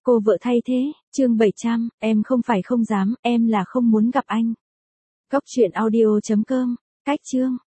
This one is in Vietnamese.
Cô vợ thay thế, chương 700, em không phải không dám, em là không muốn gặp anh. Góc truyện audio.com, cách chương.